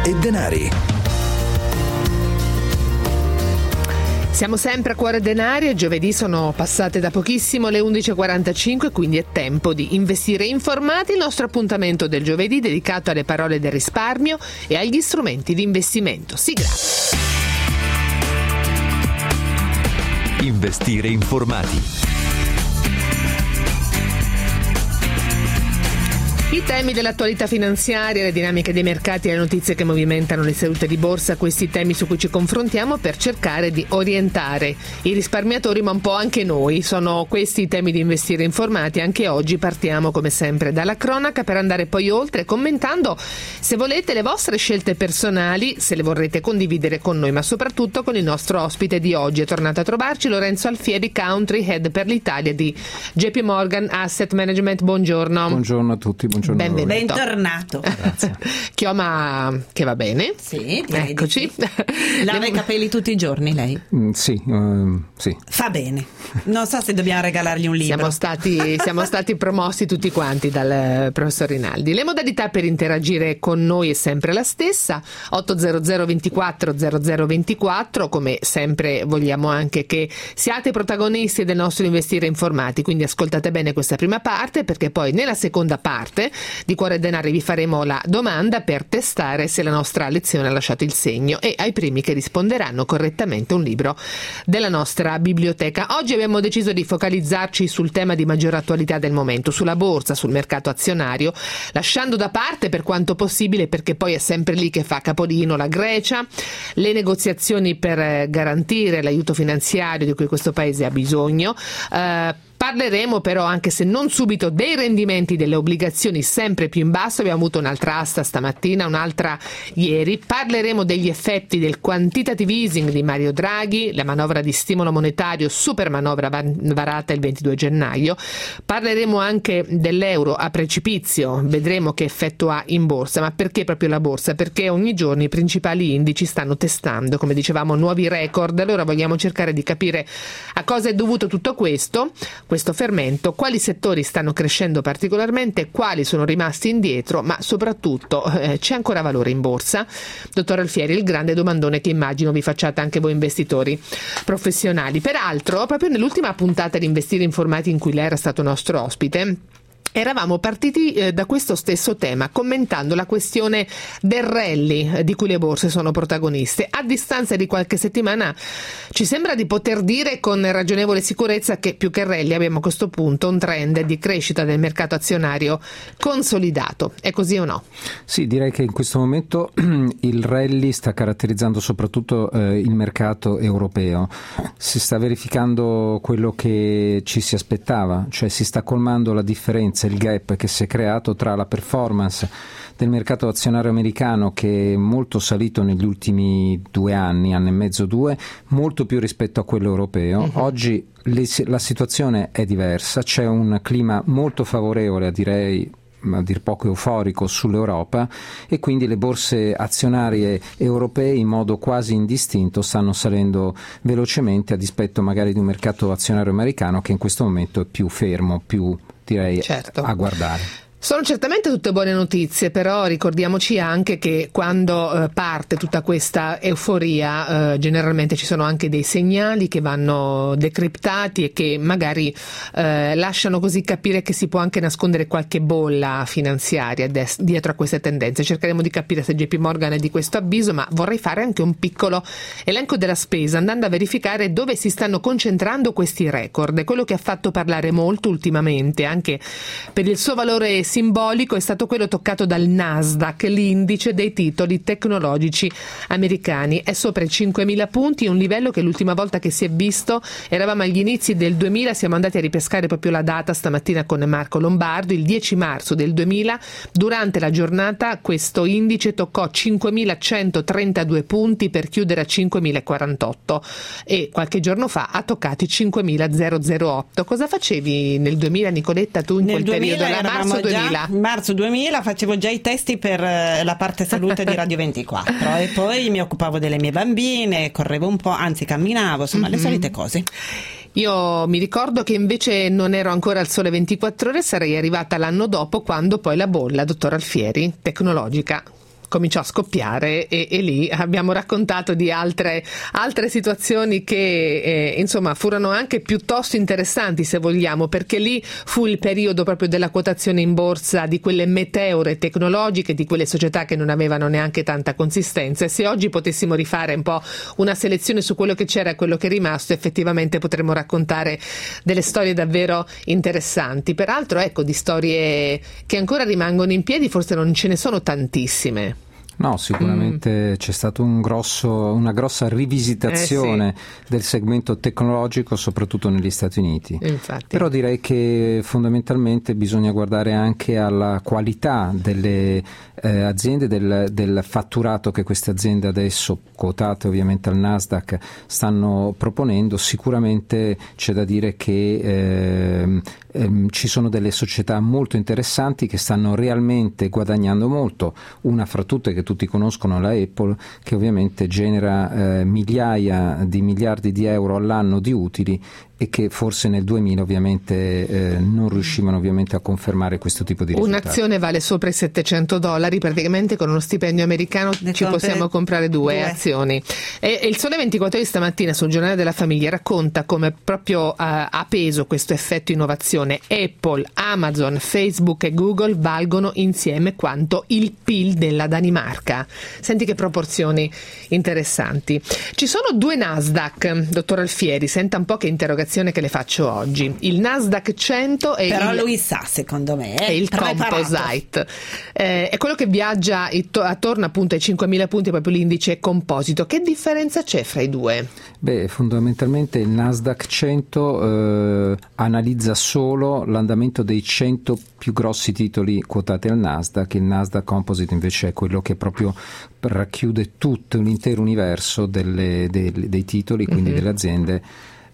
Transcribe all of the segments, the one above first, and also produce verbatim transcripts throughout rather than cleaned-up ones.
e Denari. Siamo sempre a Cuore e Denari e giovedì sono passate da pochissimo le undici e quarantacinque, quindi è tempo di investire informati. Il nostro appuntamento del giovedì dedicato alle parole del risparmio e agli strumenti di investimento. Sigla. Investire informati. I temi dell'attualità finanziaria, le dinamiche dei mercati e le notizie che movimentano le sedute di borsa, questi temi su cui ci confrontiamo per cercare di orientare i risparmiatori, ma un po' anche noi. Sono questi i temi di investire informati. Anche oggi partiamo come sempre dalla cronaca per andare poi oltre commentando, se volete, le vostre scelte personali, se le vorrete condividere con noi, ma soprattutto con il nostro ospite di oggi. È tornato a trovarci Lorenzo Alfieri, Country Head per l'Italia di J P Morgan Asset Management. Buongiorno. Buongiorno a tutti. Buongiorno. Benvenuto. Bentornato. Grazie. Chioma che va bene. Sì, eccoci. Sì. Lava i capelli tutti i giorni lei? Mm, sì, uh, sì. Fa bene. Non so se dobbiamo regalargli un libro. Siamo stati, siamo stati promossi tutti quanti dal professor Rinaldi. Le modalità per interagire con noi è sempre la stessa: otto zero zero ventiquattro zero zero ventiquattro. Come sempre vogliamo anche che siate protagonisti del nostro investire informati, quindi ascoltate bene questa prima parte, perché poi nella seconda parte di Cuore e Denari vi faremo la domanda per testare se la nostra lezione ha lasciato il segno, e ai primi che risponderanno correttamente un libro della nostra biblioteca. Oggi abbiamo deciso di focalizzarci sul tema di maggiore attualità del momento, sulla borsa, sul mercato azionario, lasciando da parte per quanto possibile, perché poi è sempre lì che fa capolino, la Grecia, le negoziazioni per garantire l'aiuto finanziario di cui questo paese ha bisogno. Eh, Parleremo però, anche se non subito, dei rendimenti delle obbligazioni sempre più in basso. Abbiamo avuto un'altra asta stamattina, un'altra ieri. Parleremo degli effetti del quantitative easing di Mario Draghi, la manovra di stimolo monetario, super manovra varata il ventidue gennaio. Parleremo anche dell'euro a precipizio, vedremo che effetto ha in borsa. Ma perché proprio la borsa? Perché ogni giorno i principali indici stanno testando, come dicevamo, nuovi record. Allora vogliamo cercare di capire a cosa è dovuto tutto questo. questo fermento, quali settori stanno crescendo particolarmente, quali sono rimasti indietro, ma soprattutto eh, c'è ancora valore in borsa? Dottor Alfieri, il grande domandone che immagino vi facciate anche voi investitori professionali. Peraltro, proprio nell'ultima puntata di Investire Informati in cui lei era stato nostro ospite, eravamo partiti eh, da questo stesso tema, commentando la questione del rally eh, di cui le borse sono protagoniste. A distanza di qualche settimana ci sembra di poter dire con ragionevole sicurezza che più che rally abbiamo a questo punto un trend di crescita del mercato azionario consolidato. È così o no? Sì, direi che in questo momento il rally sta caratterizzando soprattutto eh, il mercato europeo. Si sta verificando quello che ci si aspettava, cioè si sta colmando la differenza, il gap che si è creato tra la performance del mercato azionario americano, che è molto salito negli ultimi due anni, anno e mezzo, due, molto più rispetto a quello europeo. Uh-huh. Oggi le, la situazione è diversa, c'è un clima molto favorevole, a direi a dir poco euforico, sull'Europa, e quindi le borse azionarie europee in modo quasi indistinto stanno salendo velocemente, a dispetto magari di un mercato azionario americano che in questo momento è più fermo, più direi certo. a guardare. Sono certamente tutte buone notizie, però ricordiamoci anche che quando eh, parte tutta questa euforia eh, generalmente ci sono anche dei segnali che vanno decriptati e che magari eh, lasciano così capire che si può anche nascondere qualche bolla finanziaria des- dietro a queste tendenze. Cercheremo di capire se J P Morgan è di questo avviso, ma vorrei fare anche un piccolo elenco della spesa, andando a verificare dove si stanno concentrando questi record. È quello che ha fatto parlare molto ultimamente, anche per il suo valore simbolico, è stato quello toccato dal Nasdaq, l'indice dei titoli tecnologici americani. È sopra i cinquemila punti, un livello che l'ultima volta che si è visto eravamo agli inizi del duemila. Siamo andati a ripescare proprio la data stamattina con Marco Lombardo, il dieci marzo del duemila. Durante la giornata questo indice toccò cinquemilacentotrentadue punti per chiudere a cinquemilaquarantotto, e qualche giorno fa ha toccato i cinquemilaotto. Cosa facevi nel duemila, Nicoletta, tu in nel quel periodo? La marzo duemila. Marzo duemila facevo già i testi per la parte salute di Radio ventiquattro e poi mi occupavo delle mie bambine, correvo un po', anzi camminavo, insomma mm-hmm. le solite cose. Io mi ricordo che invece non ero ancora al Sole ventiquattro Ore, sarei arrivata l'anno dopo, quando poi la bolla, dottor Alfieri, tecnologica, cominciò a scoppiare e, e lì abbiamo raccontato di altre, altre situazioni che eh, insomma furono anche piuttosto interessanti, se vogliamo, perché lì fu il periodo proprio della quotazione in borsa di quelle meteore tecnologiche, di quelle società che non avevano neanche tanta consistenza, e se oggi potessimo rifare un po' una selezione su quello che c'era e quello che è rimasto, effettivamente potremmo raccontare delle storie davvero interessanti. Peraltro, ecco, di storie che ancora rimangono in piedi forse non ce ne sono tantissime. No, sicuramente mm. c'è stata un grosso, una grossa rivisitazione eh sì. del segmento tecnologico, soprattutto negli Stati Uniti. Infatti. Però direi che fondamentalmente bisogna guardare anche alla qualità delle eh, aziende, del, del fatturato che queste aziende adesso, quotate ovviamente al Nasdaq, stanno proponendo. Sicuramente c'è da dire che eh, ehm, ci sono delle società molto interessanti che stanno realmente guadagnando molto, una fra tutte che tutti conoscono, la Apple, che ovviamente genera eh, migliaia di miliardi di euro all'anno di utili e che forse nel duemila ovviamente eh, non riuscivano ovviamente a confermare questo tipo di risultati. Un'azione vale sopra i settecento dollari, praticamente con uno stipendio americano ne ci possiamo comprare due, due. azioni. E, e il Sole ventiquattro Ore stamattina sul giornale della famiglia racconta come proprio uh, ha peso questo effetto innovazione. Apple, Amazon, Facebook e Google valgono insieme quanto il P I L della Danimarca. Senti che proporzioni interessanti. Ci sono due Nasdaq, dottor Alfieri, senta un po' che interrogazione che le faccio oggi. Il Nasdaq cento e però il, lui sa, secondo me, è il Composite, eh, è quello che viaggia attorno appunto ai cinquemila punti, proprio l'indice composito. Che differenza c'è fra i due? Beh, fondamentalmente il Nasdaq cento eh, analizza solo l'andamento dei cento più grossi titoli quotati al Nasdaq. Il Nasdaq Composite invece è quello che proprio racchiude tutto l'intero universo delle, dei, dei titoli, quindi mm-hmm. delle aziende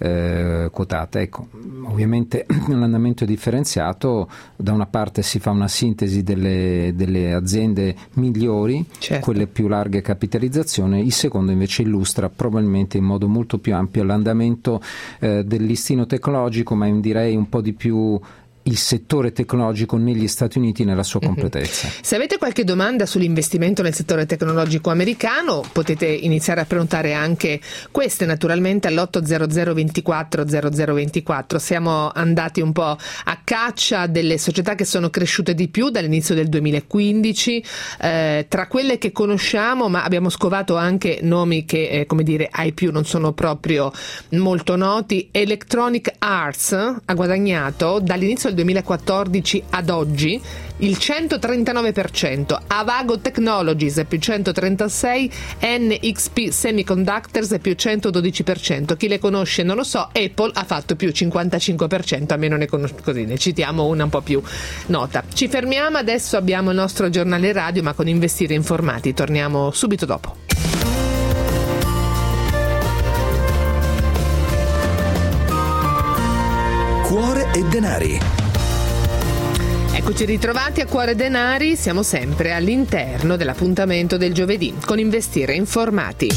Eh, quotate. Ecco, ovviamente l'andamento è differenziato. Da una parte si fa una sintesi delle, delle aziende migliori, certo. quelle più larghe capitalizzazione, il secondo invece illustra probabilmente in modo molto più ampio l'andamento eh, del listino tecnologico, ma direi un po' di più il settore tecnologico negli Stati Uniti nella sua completezza. Se avete qualche domanda sull'investimento nel settore tecnologico americano, potete iniziare a prenotare anche queste naturalmente all'otto zero zero ventiquattro zero zero ventiquattro. Siamo andati un po' a caccia delle società che sono cresciute di più dall'inizio del duemilaquindici, eh, tra quelle che conosciamo, ma abbiamo scovato anche nomi che eh, come dire ai più non sono proprio molto noti. Electronic Arts ha guadagnato dall'inizio del duemilaquattordici ad oggi il centotrentanove per cento, Avago Technologies più centotrentasei, N X P Semiconductors più centododici per cento. Chi le conosce non lo so. Apple ha fatto più cinquantacinque per cento, a me non ne conosco, così ne citiamo una un po' più nota. Ci fermiamo adesso, abbiamo il nostro giornale radio, ma con Investire Informati torniamo subito dopo. Cuore e denari. Eccoci ritrovati a Cuore Denari, siamo sempre all'interno dell'appuntamento del giovedì con Investire Informati.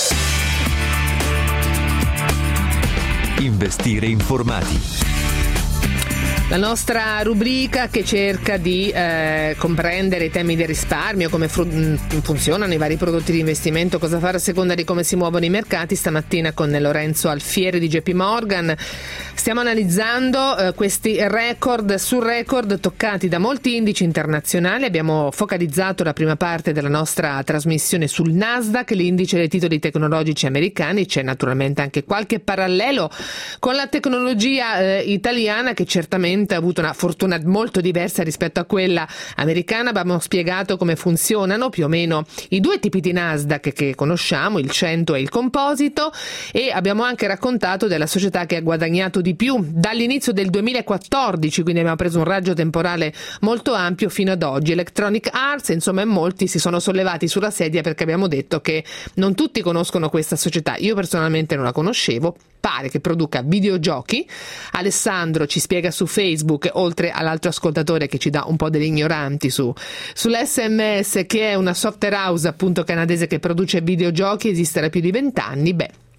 Investire Informati. La nostra rubrica che cerca di eh, comprendere i temi del risparmio, come fru- funzionano i vari prodotti di investimento, cosa fare a seconda di come si muovono i mercati. Stamattina con Lorenzo Alfieri di J P Morgan stiamo analizzando eh, questi record su record toccati da molti indici internazionali. Abbiamo focalizzato la prima parte della nostra trasmissione sul Nasdaq, l'indice dei titoli tecnologici americani. C'è naturalmente anche qualche parallelo con la tecnologia eh, italiana, che certamente ha avuto una fortuna molto diversa rispetto a quella americana. Abbiamo spiegato come funzionano più o meno i due tipi di Nasdaq che conosciamo, il cento e il composito, e abbiamo anche raccontato della società che ha guadagnato di più dall'inizio del duemilaquattordici, quindi abbiamo preso un raggio temporale molto ampio fino ad oggi. Electronic Arts, insomma, molti si sono sollevati sulla sedia perché abbiamo detto che non tutti conoscono questa società. Io personalmente non la conoscevo. Pare che produca videogiochi. Alessandro ci spiega su Facebook, oltre all'altro ascoltatore che ci dà un po' degli ignoranti su sull'S M S, che è una software house appunto canadese che produce videogiochi, esiste da più di vent'anni. Beh,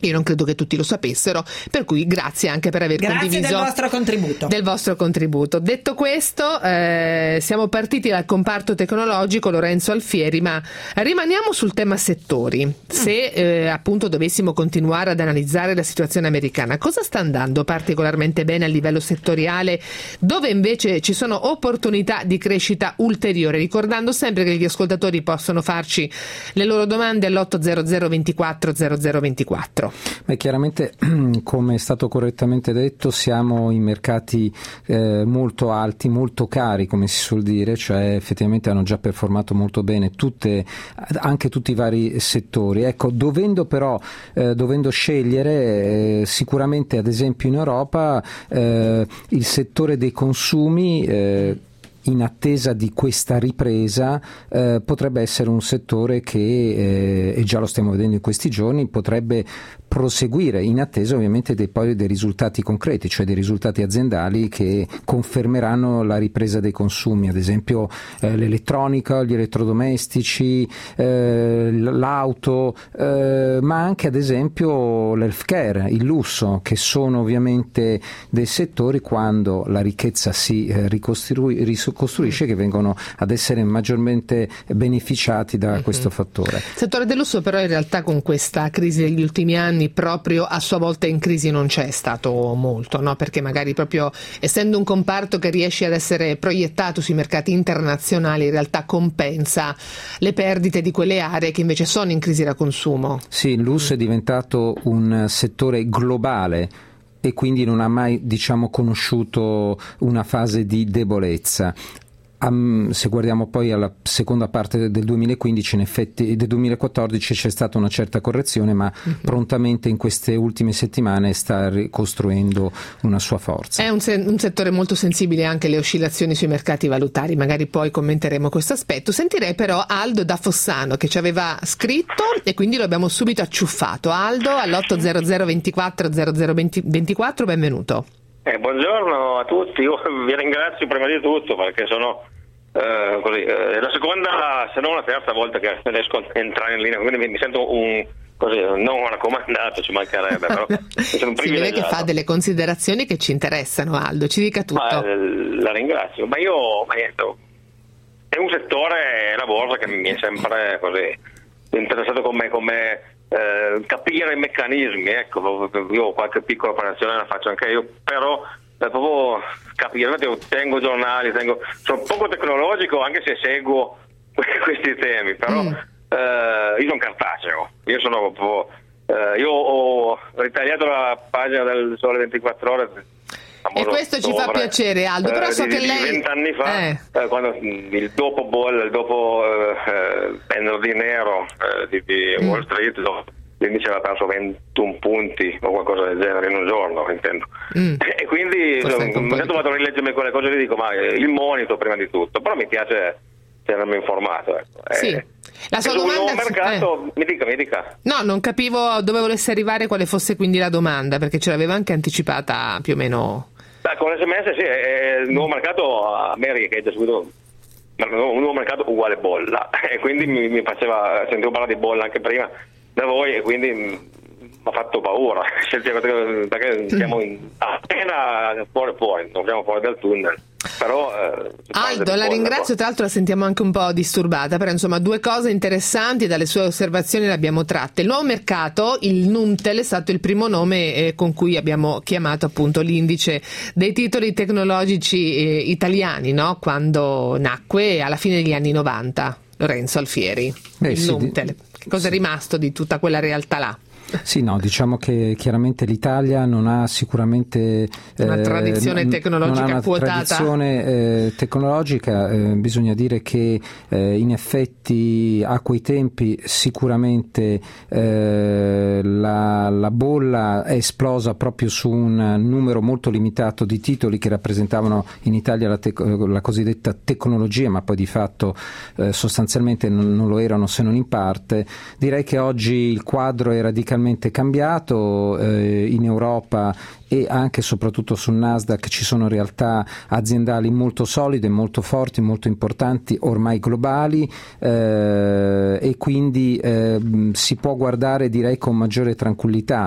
Io non credo che tutti lo sapessero, per cui grazie anche per aver grazie condiviso del vostro contributo. Del vostro contributo. Detto questo, eh, siamo partiti dal comparto tecnologico, Lorenzo Alfieri, ma rimaniamo sul tema settori. Se eh, appunto dovessimo continuare ad analizzare la situazione americana, cosa sta andando particolarmente bene a livello settoriale, dove invece ci sono opportunità di crescita ulteriore? Ricordando sempre che gli ascoltatori possono farci le loro domande all'otto zero zero ventiquattro zero zero ventiquattro. Beh, chiaramente, come è stato correttamente detto, siamo in mercati eh, molto alti, molto cari, come si suol dire, cioè effettivamente hanno già performato molto bene tutte, anche tutti i vari settori. Ecco, dovendo però eh, dovendo scegliere, eh, sicuramente ad esempio in Europa eh, il settore dei consumi, eh, in attesa di questa ripresa, eh, potrebbe essere un settore che, eh, e già lo stiamo vedendo in questi giorni, potrebbe proseguire in attesa ovviamente dei, poi dei risultati concreti, cioè dei risultati aziendali che confermeranno la ripresa dei consumi, ad esempio eh, l'elettronica, gli elettrodomestici, eh, l'auto, eh, ma anche ad esempio l'healthcare, il lusso, che sono ovviamente dei settori, quando la ricchezza si eh, ricostrui, ricostruisce, che vengono ad essere maggiormente beneficiati da mm-hmm. questo fattore. Il settore del lusso però in realtà con questa crisi degli ultimi anni proprio a sua volta in crisi non c'è stato molto, no? Perché magari proprio essendo un comparto che riesce ad essere proiettato sui mercati internazionali, in realtà compensa le perdite di quelle aree che invece sono in crisi da consumo. Sì, il lusso mm. è diventato un settore globale e quindi non ha mai, diciamo, conosciuto una fase di debolezza. Um, se guardiamo poi alla seconda parte del duemilaquindici, in effetti del duemilaquattordici c'è stata una certa correzione, ma uh-huh. prontamente in queste ultime settimane sta ricostruendo una sua forza. È un, se- un settore molto sensibile anche alle oscillazioni sui mercati valutari, magari poi commenteremo questo aspetto. Sentirei però Aldo da Fossano che ci aveva scritto e quindi lo abbiamo subito acciuffato. Aldo all'otto zero zero ventiquattro zero zero ventiquattro, benvenuto. Eh, buongiorno a tutti, io vi ringrazio prima di tutto perché sono eh, così, eh, la seconda, se non la terza volta che riesco a entrare in linea, quindi mi, mi sento un così, non un raccomandato, ci mancherebbe, però sono un si vede che fa delle considerazioni che ci interessano. Aldo, ci dica tutto. Ma, eh, la ringrazio, ma io ma niente, è un settore, la borsa, che mi è sempre così interessato come, come Eh, capire i meccanismi, ecco, io qualche piccola operazione la faccio anche io, però eh, proprio capire, io tengo giornali, tengo, sono poco tecnologico anche se seguo questi temi, però mm. eh, io sono cartaceo, io sono proprio, eh, io ho ritagliato la pagina del Sole ventiquattro Ore. E questo ci fa piacere, Aldo, però eh, so di, che di lei vent'anni fa, eh. eh, quando il dopo bolla, il dopo eh, venerdì nero eh, di, di mm. Wall Street, l'indice aveva perso ventuno punti o qualcosa del genere in un giorno, intendo. Mm. E quindi mi sono trovato a rileggermi quelle cose e dico, ma il monito prima di tutto, però mi piace tenermi informato. Ecco. Sì. Eh, La sua domanda mercato, eh. mi dica, mi dica. No, non capivo dove volesse arrivare, quale fosse quindi la domanda, perché ce l'aveva anche anticipata più o meno. Beh, con l'esse emme esse sì, è il nuovo mercato America, che è già subito un nuovo mercato uguale bolla, e quindi mi, mi faceva, sentivo parlare di bolla anche prima da voi, e quindi mi ha fatto paura, perché siamo in, appena fuori, fuori, non siamo fuori dal tunnel. Però, eh, Aldo, la ringrazio, tra l'altro la sentiamo anche un po' disturbata, però insomma due cose interessanti dalle sue osservazioni le abbiamo tratte. Il nuovo mercato, il Numtel, è stato il primo nome eh, con cui abbiamo chiamato appunto l'indice dei titoli tecnologici eh, italiani, no? Quando nacque alla fine degli anni novanta. Lorenzo Alfieri, eh, il sì, Numtel, che cosa sì. è rimasto di tutta quella realtà là? Sì, no, diciamo che chiaramente l'Italia non ha sicuramente una tradizione eh, tecnologica non ha una quotata. tradizione eh, tecnologica, eh, bisogna dire che eh, in effetti a quei tempi sicuramente eh, la, la bolla è esplosa proprio su un numero molto limitato di titoli che rappresentavano in Italia la, tec- la cosiddetta tecnologia, ma poi di fatto eh, sostanzialmente non, non lo erano, se non in parte. Direi che oggi il quadro è radicalmente cambiato eh, in Europa e anche e soprattutto sul Nasdaq ci sono realtà aziendali molto solide, molto forti, molto importanti, ormai globali, eh, e quindi eh, si può guardare, direi, con maggiore tranquillità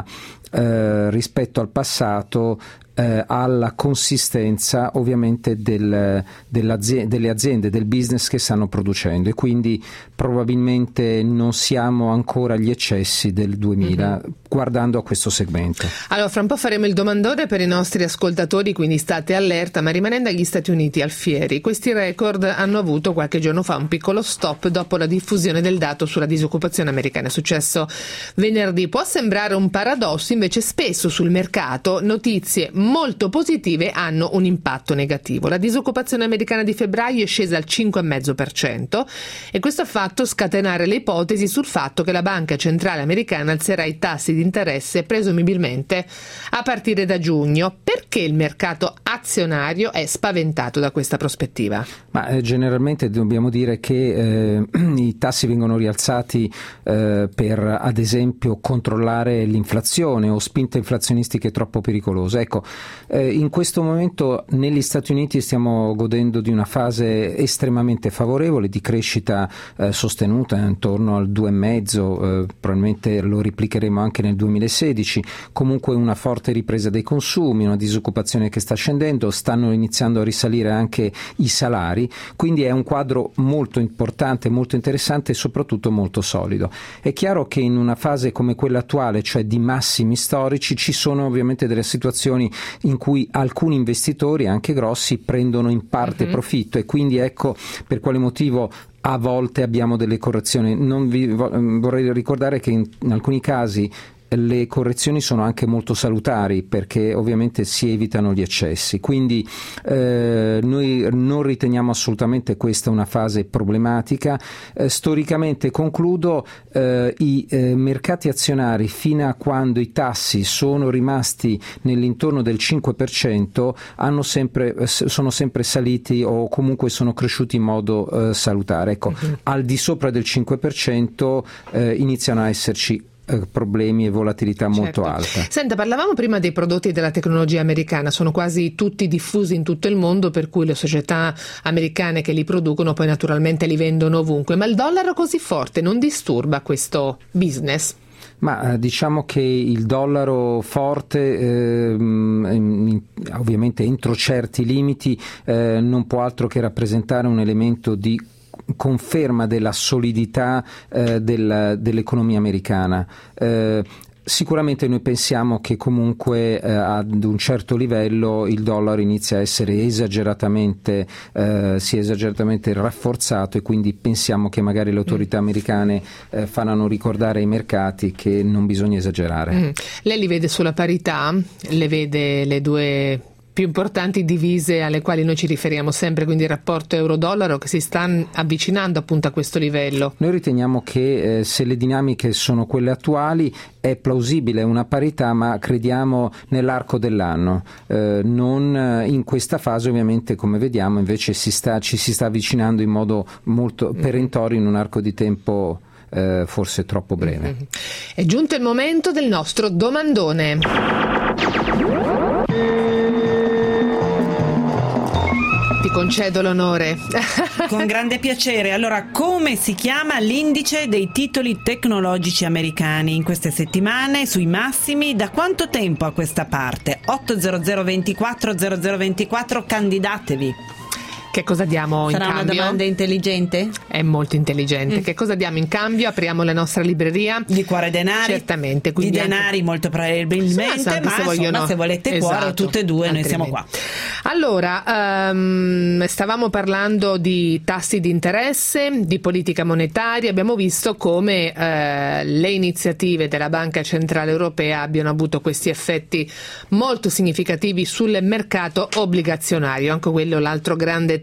eh, rispetto al passato, eh, alla consistenza ovviamente del, dell'azienda, delle aziende, del business che stanno producendo, e quindi probabilmente non siamo ancora agli eccessi del duemila, mm-hmm. guardando a questo segmento. Allora, fra un po' faremo il domandone per i nostri ascoltatori, quindi state allerta, ma rimanendo agli Stati Uniti, Alfieri, questi record hanno avuto qualche giorno fa un piccolo stop dopo la diffusione del dato sulla disoccupazione americana. È successo venerdì. Può sembrare un paradosso, invece spesso sul mercato notizie molto positive hanno un impatto negativo. La disoccupazione americana di febbraio è scesa al cinque virgola cinque per cento e questo ha fatto scatenare le ipotesi sul fatto che la Banca Centrale Americana alzerà i tassi di interesse presumibilmente a partire da giugno. Perché il mercato azionario è spaventato da questa prospettiva? Ma eh, generalmente dobbiamo dire che eh, i tassi vengono rialzati eh, per, ad esempio, controllare l'inflazione o spinte inflazionistiche troppo pericolose. Ecco, eh, in questo momento negli Stati Uniti stiamo godendo di una fase estremamente favorevole di crescita eh, sostenuta intorno al due virgola cinque, eh, probabilmente lo replicheremo anche nel duemilasedici, comunque una forte ripresa dei consumi, una disoccupazione che sta scendendo, stanno iniziando a risalire anche i salari, quindi è un quadro molto importante, molto interessante e soprattutto molto solido. È chiaro che in una fase come quella attuale, cioè di massimi storici, ci sono ovviamente delle situazioni in cui alcuni investitori, anche grossi, prendono in parte mm-hmm. profitto, e quindi ecco per quale motivo a volte abbiamo delle correzioni. Non vi vorrei ricordare che in, in alcuni casi le correzioni sono anche molto salutari, perché ovviamente si evitano gli eccessi, quindi eh, noi non riteniamo assolutamente questa una fase problematica. Eh, storicamente, concludo, eh, i eh, mercati azionari, fino a quando i tassi sono rimasti nell'intorno del cinque per cento, hanno sempre, sono sempre saliti o comunque sono cresciuti in modo eh, salutare. Ecco, uh-huh. al di sopra del cinque per cento eh, iniziano a esserci problemi e volatilità molto certo. alta. Senta, parlavamo prima dei prodotti della tecnologia americana, sono quasi tutti diffusi in tutto il mondo, per cui le società americane che li producono poi naturalmente li vendono ovunque, ma il dollaro così forte non disturba questo business? Ma eh, diciamo che il dollaro forte, eh, in, ovviamente entro certi limiti, eh, non può altro che rappresentare un elemento di conferma della solidità eh, del, dell'economia americana. Eh, Sicuramente noi pensiamo che comunque eh, ad un certo livello il dollaro inizia a essere esageratamente, eh, si è esageratamente rafforzato, e quindi pensiamo che magari le autorità americane eh, faranno ricordare ai mercati che non bisogna esagerare. Mm. Lei li vede sulla parità? Le vede le due più importanti divise alle quali noi ci riferiamo sempre, quindi il rapporto euro-dollaro, che si sta avvicinando appunto a questo livello? Noi riteniamo che eh, se le dinamiche sono quelle attuali è plausibile una parità, ma crediamo nell'arco dell'anno, eh, non in questa fase. Ovviamente, come vediamo, invece si sta, ci si sta avvicinando in modo molto perentorio in un arco di tempo eh, forse troppo breve. Mm-hmm. È giunto il momento del nostro domandone. Ti concedo l'onore. Con grande piacere. Allora, come si chiama l'indice dei titoli tecnologici americani in queste settimane sui massimi? Da quanto tempo a questa parte? otto zero zero ventiquattro zero zero ventiquattro, candidatevi. Che cosa diamo Sarà in cambio? Sarà una domanda intelligente? È molto intelligente. Mm. Che cosa diamo in cambio? Apriamo la nostra libreria. Di cuore e denari. Certamente. Di denari anche... molto probabilmente, sì, ma se, vogliono... insomma, se volete esatto. cuore, tutte e due, altrimenti. Noi siamo qua. Allora, um, stavamo parlando di tassi di interesse, di politica monetaria. Abbiamo visto come uh, le iniziative della Banca Centrale Europea abbiano avuto questi effetti molto significativi sul mercato obbligazionario. Anche quello l'altro grande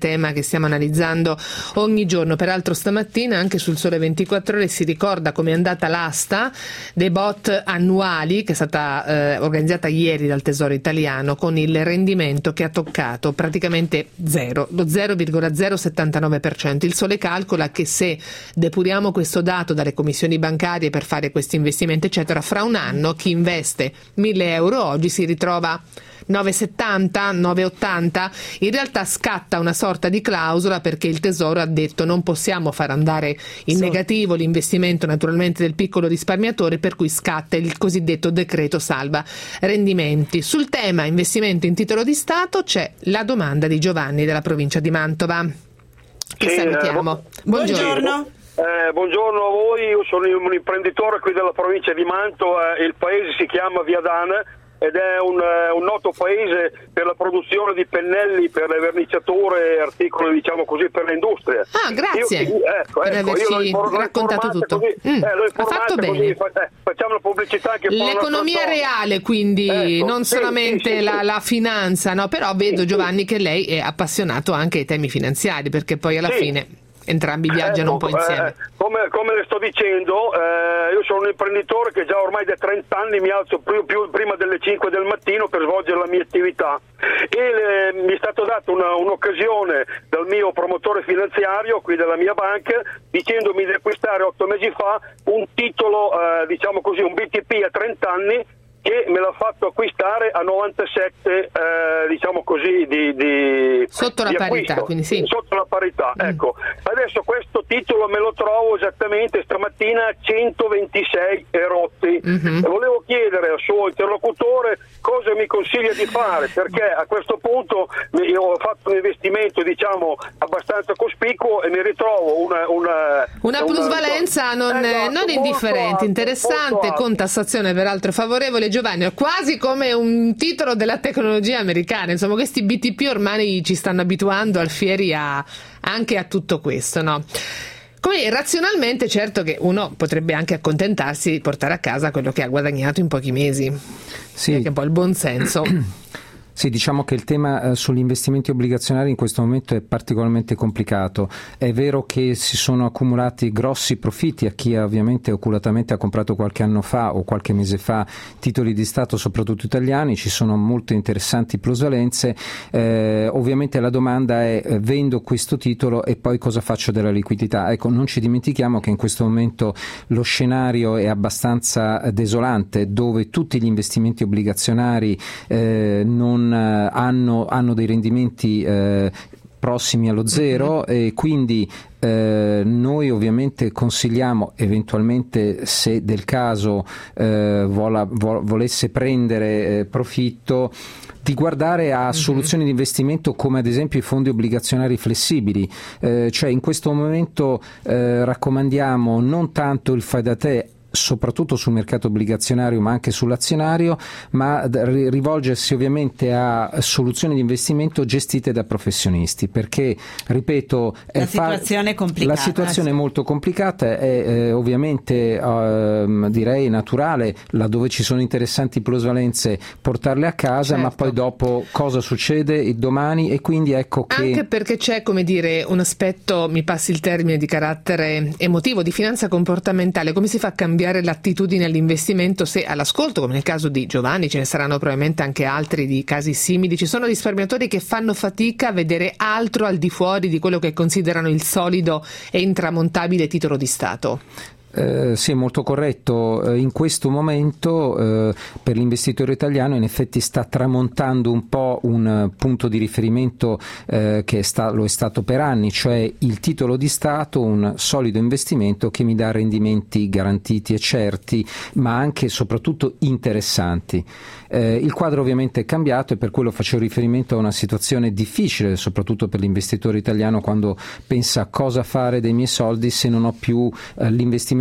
tema che stiamo analizzando ogni giorno. Peraltro stamattina anche sul Sole ventiquattro Ore si ricorda come è andata l'asta dei bot annuali, che è stata eh, organizzata ieri dal Tesoro italiano, con il rendimento che ha toccato praticamente zero, lo zero virgola zero settantanove per cento. Il Sole calcola che se depuriamo questo dato dalle commissioni bancarie per fare questi investimenti eccetera, fra un anno chi investe mille euro oggi si ritrova nove virgola settanta, nove virgola ottanta. In realtà scatta una sorta di clausola perché il Tesoro ha detto non possiamo far andare in sì. negativo l'investimento naturalmente del piccolo risparmiatore, per cui scatta il cosiddetto decreto salva rendimenti. Sul tema investimento in titolo di Stato c'è la domanda di Giovanni della provincia di Mantova, che sì, salutiamo. Eh, buongiorno. Eh, buongiorno a voi, io sono un imprenditore qui della provincia di Mantova, il paese si chiama Viadana ed è un, un noto paese per la produzione di pennelli per le verniciature e articoli, diciamo così, per l'industria. Ah, grazie io, ecco, per ecco, averci io l'ho raccontato tutto. Così, mm, eh, ha fatto bene. Così, eh, facciamo la pubblicità che l'economia reale, quindi ecco, non sì, solamente sì, sì, la, sì. la finanza, no? Però vedo sì, Giovanni sì. che lei è appassionato anche ai temi finanziari, perché poi alla sì. fine entrambi viaggiano ecco, un po' insieme. Eh, come, come le sto dicendo, eh, io sono un imprenditore che già ormai da trenta anni mi alzo più, più prima delle cinque del mattino per svolgere la mia attività e le, mi è stata data una, un'occasione dal mio promotore finanziario qui della mia banca dicendomi di acquistare otto mesi fa un titolo, eh, diciamo così, un B T P a trenta anni che me l'ha fatto acquistare a novantasette, eh, diciamo così, di, di sotto la di parità, acquisto. quindi sì. Sotto la parità, mm. ecco. Adesso questo titolo me lo trovo esattamente stamattina a centoventisei erotti. Mm-hmm. E volevo chiedere al suo interlocutore cosa mi consiglia di fare, perché a questo punto io ho fatto un investimento, diciamo, abbastanza cospicuo e mi ritrovo una una, una plusvalenza una, non, esatto, non indifferente, alto, interessante, con tassazione peraltro favorevole. Giovanni, è quasi come un titolo della tecnologia americana, insomma questi B T P ormai ci stanno abituando Alfieri a, anche a tutto questo, no? Come razionalmente certo che uno potrebbe anche accontentarsi di portare a casa quello che ha guadagnato in pochi mesi, sì. Che è un po' il buon senso. Sì, diciamo che il tema eh, sugli investimenti obbligazionari in questo momento è particolarmente complicato. È vero che si sono accumulati grossi profitti a chi ovviamente oculatamente ha comprato qualche anno fa o qualche mese fa titoli di Stato, soprattutto italiani, ci sono molte interessanti plusvalenze. Eh, ovviamente la domanda è eh, vendo questo titolo e poi cosa faccio della liquidità? Ecco, non ci dimentichiamo che in questo momento lo scenario è abbastanza desolante, dove tutti gli investimenti obbligazionari eh, non Hanno, hanno dei rendimenti eh, prossimi allo zero mm-hmm. e quindi eh, noi ovviamente consigliamo eventualmente, se del caso eh, vola, vo, volesse prendere eh, profitto, di guardare a soluzioni mm-hmm. di investimento come ad esempio i fondi obbligazionari flessibili, eh, cioè in questo momento eh, raccomandiamo non tanto il fai da te soprattutto sul mercato obbligazionario ma anche sull'azionario, ma rivolgersi ovviamente a soluzioni di investimento gestite da professionisti, perché ripeto la è situazione è complicata. La situazione è molto complicata, è eh, ovviamente eh, direi naturale, laddove ci sono interessanti plusvalenze, portarle a casa, certo. Ma poi dopo cosa succede domani, e quindi ecco che anche perché c'è, come dire, un aspetto, mi passi il termine, di carattere emotivo, di finanza comportamentale. Come si fa a cambiare l'attitudine all'investimento se all'ascolto, come nel caso di Giovanni, ce ne saranno probabilmente anche altri di casi simili, ci sono risparmiatori che fanno fatica a vedere altro al di fuori di quello che considerano il solido e intramontabile titolo di Stato? Eh, sì, è molto corretto. Eh, in questo momento eh, per l'investitore italiano in effetti sta tramontando un po' un uh, punto di riferimento eh, che è sta- lo è stato per anni, cioè il titolo di Stato, un solido investimento che mi dà rendimenti garantiti e certi, ma anche e soprattutto interessanti. Eh, il quadro ovviamente è cambiato e per quello facevo riferimento a una situazione difficile, soprattutto per l'investitore italiano, quando pensa a cosa fare dei miei soldi se non ho più eh, l'investimento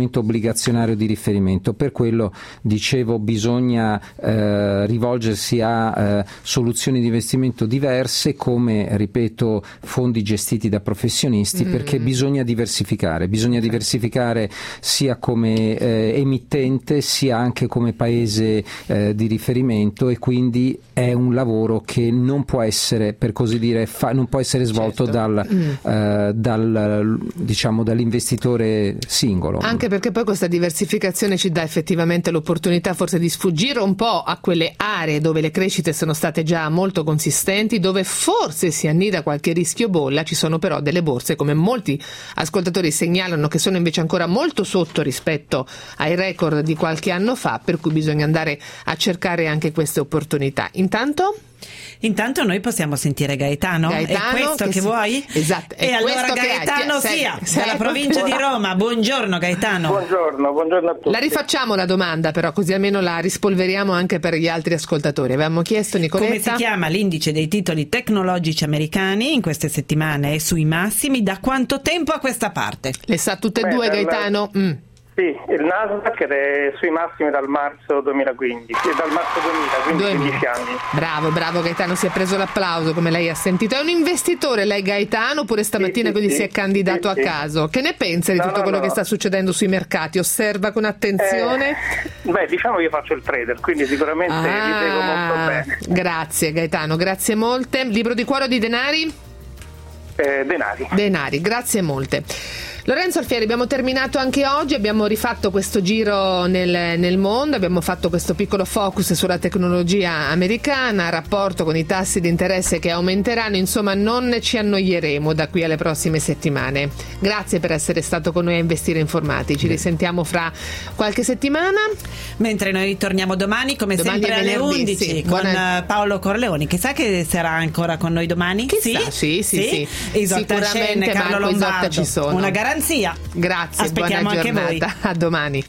strumento obbligazionario di riferimento. Per quello, dicevo, bisogna eh, rivolgersi a eh, soluzioni di investimento diverse, come, ripeto, fondi gestiti da professionisti, mm. perché bisogna diversificare, bisogna diversificare sia come eh, emittente sia anche come paese eh, di riferimento, e quindi è un lavoro che non può essere, per così dire, fa, non può essere svolto certo. dal, mm. eh, dal diciamo dall'investitore singolo. Anche perché poi questa diversificazione ci dà effettivamente l'opportunità forse di sfuggire un po' a quelle aree dove le crescite sono state già molto consistenti, dove forse si annida qualche rischio bolla. Ci sono però delle borse, come molti ascoltatori segnalano, che sono invece ancora molto sotto rispetto ai record di qualche anno fa, per cui bisogna andare a cercare anche queste opportunità. Intanto Intanto noi possiamo sentire Gaetano, Gaetano è questo che, che si... vuoi? Esatto. E allora Gaetano che... sia, sei, dalla sei... provincia di Roma. Buongiorno Gaetano. Buongiorno, buongiorno a tutti. La rifacciamo la domanda, però, così almeno la rispolveriamo anche per gli altri ascoltatori. Avevamo chiesto, Nicoletta, come si chiama l'indice dei titoli tecnologici americani in queste settimane, è sui massimi da quanto tempo a questa parte? Le sa tutte e due, Beh, Gaetano? Mm. Sì, il Nasdaq è sui massimi dal marzo duemilaquindici, dal marzo duemila, quindi quindici anni. Bravo, bravo Gaetano, si è preso l'applauso, come lei ha sentito. È un investitore lei, Gaetano, oppure stamattina sì, sì, quindi sì, si è candidato sì, a caso? Che ne pensa di no, tutto no, quello no. che sta succedendo sui mercati? Osserva con attenzione? Eh, beh, diciamo che io faccio il trader, quindi sicuramente ah, li seguo molto bene. Grazie Gaetano, grazie molte. Libro di cuore o di denari? Eh, denari. Denari, grazie molte. Lorenzo Alfieri, abbiamo terminato anche oggi, abbiamo rifatto questo giro nel, nel mondo, abbiamo fatto questo piccolo focus sulla tecnologia americana, rapporto con i tassi di interesse che aumenteranno, insomma non ci annoieremo da qui alle prossime settimane. Grazie per essere stato con noi a Investire Informati, ci risentiamo fra qualche settimana. Mentre noi torniamo domani, come domani sempre alle venerdì, undici, sì. con Buona... Paolo Corleoni. Chissà che sarà ancora con noi domani? Chissà, sì, sì, sì. sì. Isotta Scen, Carlo Marco Lombardo, Isotta ci sono. Una garanzia. Grazie, aspettiamo buona anche giornata. voi. A domani.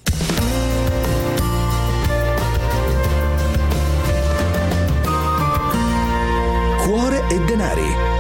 Cuore e denari.